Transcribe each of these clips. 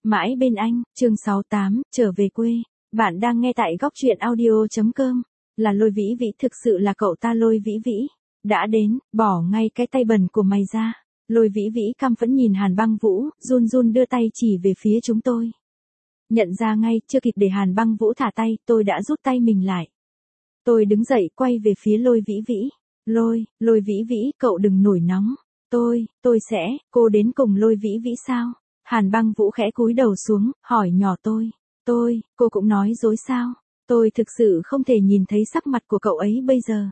Mãi bên anh, chương 68, trở về quê. Bạn đang nghe tại góc truyện audio.com. Là Lôi Vĩ Vĩ, thực sự là cậu ta Lôi Vĩ Vĩ. Đã đến, bỏ ngay cái tay bẩn của mày ra. Lôi Vĩ Vĩ căm phẫn nhìn Hàn Băng Vũ, run run đưa tay chỉ về phía chúng tôi. Nhận ra ngay, chưa kịp để Hàn Băng Vũ thả tay, tôi đã rút tay mình lại. Tôi đứng dậy quay về phía Lôi Vĩ Vĩ. Lôi Vĩ Vĩ, cậu đừng nổi nóng. Tôi sẽ, cô đến cùng Lôi Vĩ Vĩ sao? Hàn Băng Vũ khẽ cúi đầu xuống, hỏi nhỏ tôi, cô cũng nói dối sao? Tôi thực sự không thể nhìn thấy sắc mặt của cậu ấy bây giờ.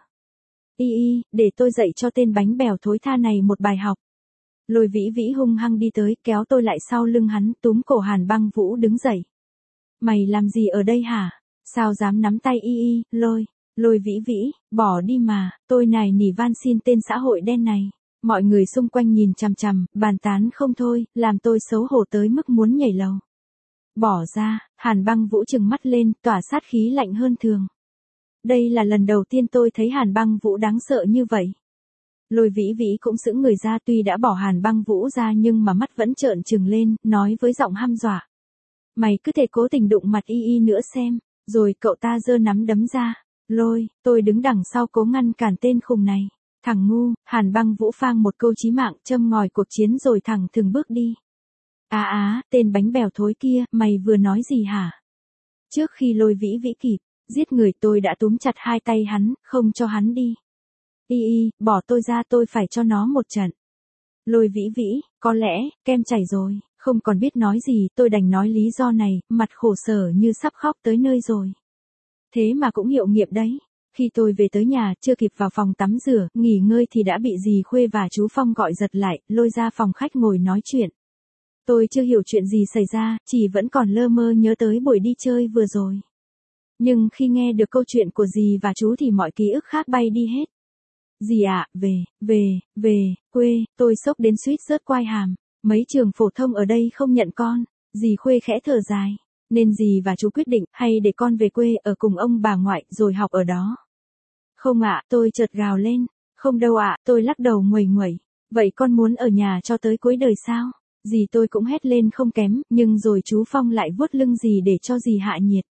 Để tôi dạy cho tên bánh bèo thối tha này một bài học. Lôi Vĩ Vĩ hung hăng đi tới, kéo tôi lại sau lưng hắn, túm cổ Hàn Băng Vũ đứng dậy. Mày làm gì ở đây hả? Sao dám nắm tay Lôi Vĩ Vĩ, bỏ đi mà, tôi nài nỉ van xin tên xã hội đen này. Mọi người xung quanh nhìn chằm chằm, bàn tán không thôi, làm tôi xấu hổ tới mức muốn nhảy lầu. Bỏ ra, Hàn Băng Vũ trừng mắt lên, tỏa sát khí lạnh hơn thường. Đây là lần đầu tiên tôi thấy Hàn Băng Vũ đáng sợ như vậy. Lôi Vĩ Vĩ cũng sững người ra, tuy đã bỏ Hàn Băng Vũ ra nhưng mà mắt vẫn trợn trừng lên, nói với giọng hăm dọa. Mày cứ thể cố tình đụng mặt nữa xem, rồi cậu ta giơ nắm đấm ra. Tôi đứng đằng sau cố ngăn cản tên khùng này. Thằng ngu, Hàn Băng Vũ phang một câu chí mạng châm ngòi cuộc chiến rồi thẳng thừng bước đi. Tên bánh bèo thối kia, mày vừa nói gì hả? Trước khi Lôi Vĩ Vĩ kịp giết người, tôi đã túm chặt hai tay hắn, không cho hắn đi. Bỏ tôi ra, tôi phải cho nó một trận. Lôi Vĩ Vĩ, có lẽ, kem chảy rồi, không còn biết nói gì, tôi đành nói lý do này, mặt khổ sở như sắp khóc tới nơi rồi. Thế mà cũng hiệu nghiệm đấy. Khi tôi về tới nhà, chưa kịp vào phòng tắm rửa, nghỉ ngơi thì đã bị dì Khuê và chú Phong gọi giật lại, lôi ra phòng khách ngồi nói chuyện. Tôi chưa hiểu chuyện gì xảy ra, chỉ vẫn còn lơ mơ nhớ tới buổi đi chơi vừa rồi. Nhưng khi nghe được câu chuyện của dì và chú thì mọi ký ức khác bay đi hết. Dì ạ, về, quê, tôi sốc đến suýt rớt quai hàm. Mấy trường phổ thông ở đây không nhận con. Dì Khuê khẽ thở dài. Nên dì và chú quyết định, hay để con về quê ở cùng ông bà ngoại rồi học ở đó. Không ạ, tôi chợt gào lên. Không đâu ạ, tôi lắc đầu nguầy nguẩy. Vậy con muốn ở nhà cho tới cuối đời sao? Dì tôi cũng hét lên không kém, nhưng rồi chú Phong lại vuốt lưng dì để cho dì hạ nhiệt.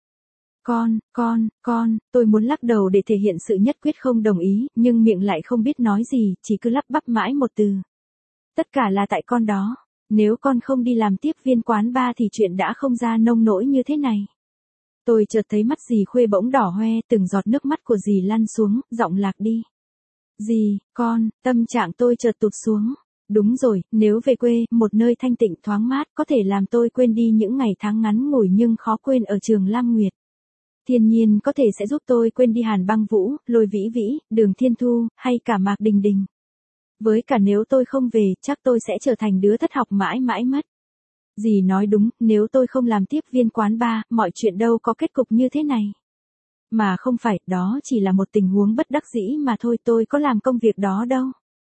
Tôi muốn lắc đầu để thể hiện sự nhất quyết không đồng ý, nhưng miệng lại không biết nói gì, chỉ cứ lắp bắp mãi một từ. Tất cả là tại con đó. Nếu con không đi làm tiếp viên quán bar thì chuyện đã không ra nông nỗi như thế này. Tôi chợt thấy mắt dì Khuê bỗng đỏ hoe, từng giọt nước mắt của dì lăn xuống, giọng lạc đi. Dì, tâm trạng tôi chợt tụt xuống. Đúng rồi, nếu về quê, một nơi thanh tịnh thoáng mát, có thể làm tôi quên đi những ngày tháng ngắn ngủi nhưng khó quên ở trường Lam Nguyệt. Thiên nhiên có thể sẽ giúp tôi quên đi Hàn Băng Vũ, Lôi Vĩ Vĩ, Đường Thiên Thu, hay cả Mạc Đình Đình. Với cả nếu tôi không về, chắc tôi sẽ trở thành đứa thất học mãi mãi mất. Dì nói đúng, nếu tôi không làm tiếp viên quán bar, mọi chuyện đâu có kết cục như thế này. Mà không phải, đó chỉ là một tình huống bất đắc dĩ mà thôi, tôi có làm công việc đó đâu.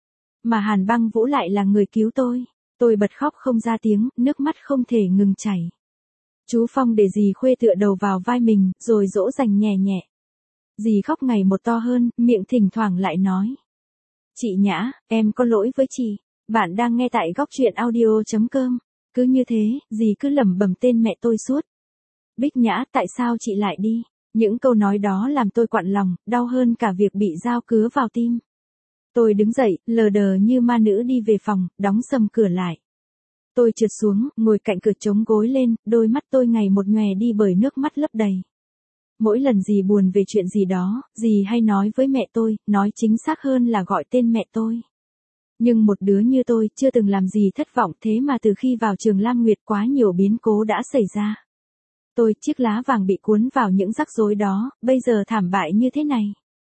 Mà Hàn Băng Vũ lại là người cứu tôi. Tôi bật khóc không ra tiếng, nước mắt không thể ngừng chảy. Chú Phong để dì Khuê tựa đầu vào vai mình, rồi dỗ dành nhẹ nhẹ. Dì khóc ngày một to hơn, miệng thỉnh thoảng lại nói. Chị Nhã, em có lỗi với chị. Bạn đang nghe tại góc truyện audio.com. Cứ như thế, dì cứ lẩm bẩm tên mẹ tôi suốt. Bích Nhã, tại sao chị lại đi? Những câu nói đó làm tôi quặn lòng, đau hơn cả việc bị dao cứa vào tim. Tôi đứng dậy, lờ đờ như ma nữ đi về phòng, đóng sầm cửa lại. Tôi trượt xuống, ngồi cạnh cửa chống gối lên, đôi mắt tôi ngày một nhòe đi bởi nước mắt lấp đầy. Mỗi lần dì buồn về chuyện gì đó, dì hay nói với mẹ tôi, nói chính xác hơn là gọi tên mẹ tôi. Nhưng một đứa như tôi chưa từng làm gì thất vọng, thế mà từ khi vào trường Lam Nguyệt quá nhiều biến cố đã xảy ra. Tôi, chiếc lá vàng bị cuốn vào những rắc rối đó, bây giờ thảm bại như thế này.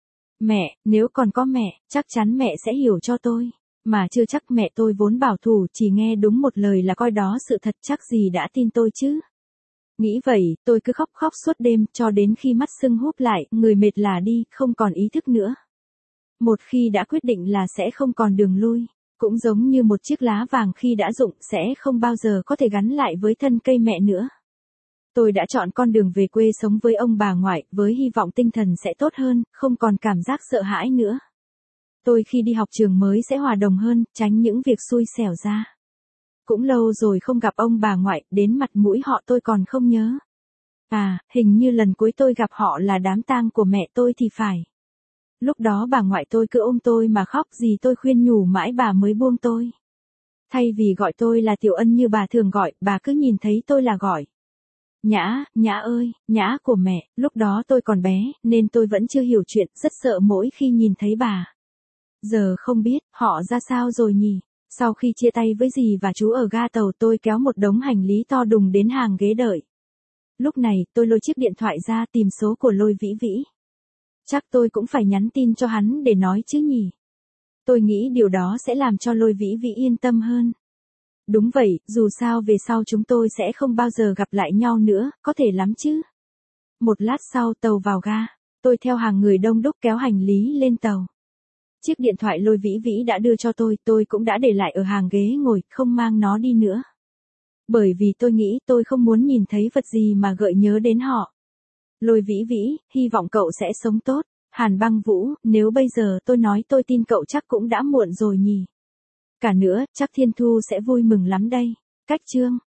Mẹ, nếu còn có mẹ, chắc chắn mẹ sẽ hiểu cho tôi. Mà chưa chắc, mẹ tôi vốn bảo thủ, chỉ nghe đúng một lời là coi đó sự thật, chắc gì đã tin tôi chứ. Nghĩ vậy, tôi cứ khóc suốt đêm, cho đến khi mắt sưng húp lại, người mệt lả đi, không còn ý thức nữa. Một khi đã quyết định là sẽ không còn đường lui, cũng giống như một chiếc lá vàng khi đã rụng sẽ không bao giờ có thể gắn lại với thân cây mẹ nữa. Tôi đã chọn con đường về quê sống với ông bà ngoại, với hy vọng tinh thần sẽ tốt hơn, không còn cảm giác sợ hãi nữa. Tôi khi đi học trường mới sẽ hòa đồng hơn, tránh những việc xui xẻo ra. Cũng lâu rồi không gặp ông bà ngoại, đến mặt mũi họ tôi còn không nhớ. À, hình như lần cuối tôi gặp họ là đám tang của mẹ tôi thì phải. Lúc đó bà ngoại tôi cứ ôm tôi mà khóc, gì tôi khuyên nhủ mãi bà mới buông tôi. Thay vì gọi tôi là Tiểu Ân như bà thường gọi, bà cứ nhìn thấy tôi là gọi Nhã, Nhã ơi, Nhã của mẹ. Lúc đó tôi còn bé, nên tôi vẫn chưa hiểu chuyện, rất sợ mỗi khi nhìn thấy bà. Giờ không biết, họ ra sao rồi nhỉ? Sau khi chia tay với dì và chú ở ga tàu, tôi kéo một đống hành lý to đùng đến hàng ghế đợi. Lúc này, tôi lôi chiếc điện thoại ra tìm số của Lôi Vĩ Vĩ. Chắc tôi cũng phải nhắn tin cho hắn để nói chứ nhỉ? Tôi nghĩ điều đó sẽ làm cho Lôi Vĩ Vĩ yên tâm hơn. Đúng vậy, dù sao về sau chúng tôi sẽ không bao giờ gặp lại nhau nữa, có thể lắm chứ. Một lát sau tàu vào ga, tôi theo hàng người đông đúc kéo hành lý lên tàu. Chiếc điện thoại Lôi Vĩ Vĩ đã đưa cho tôi cũng đã để lại ở hàng ghế ngồi, không mang nó đi nữa. Bởi vì tôi nghĩ tôi không muốn nhìn thấy vật gì mà gợi nhớ đến họ. Lôi Vĩ Vĩ, hy vọng cậu sẽ sống tốt. Hàn Băng Vũ, nếu bây giờ tôi nói tôi tin cậu chắc cũng đã muộn rồi nhỉ. Cả nữa, chắc Thiên Thu sẽ vui mừng lắm đây. Cách chương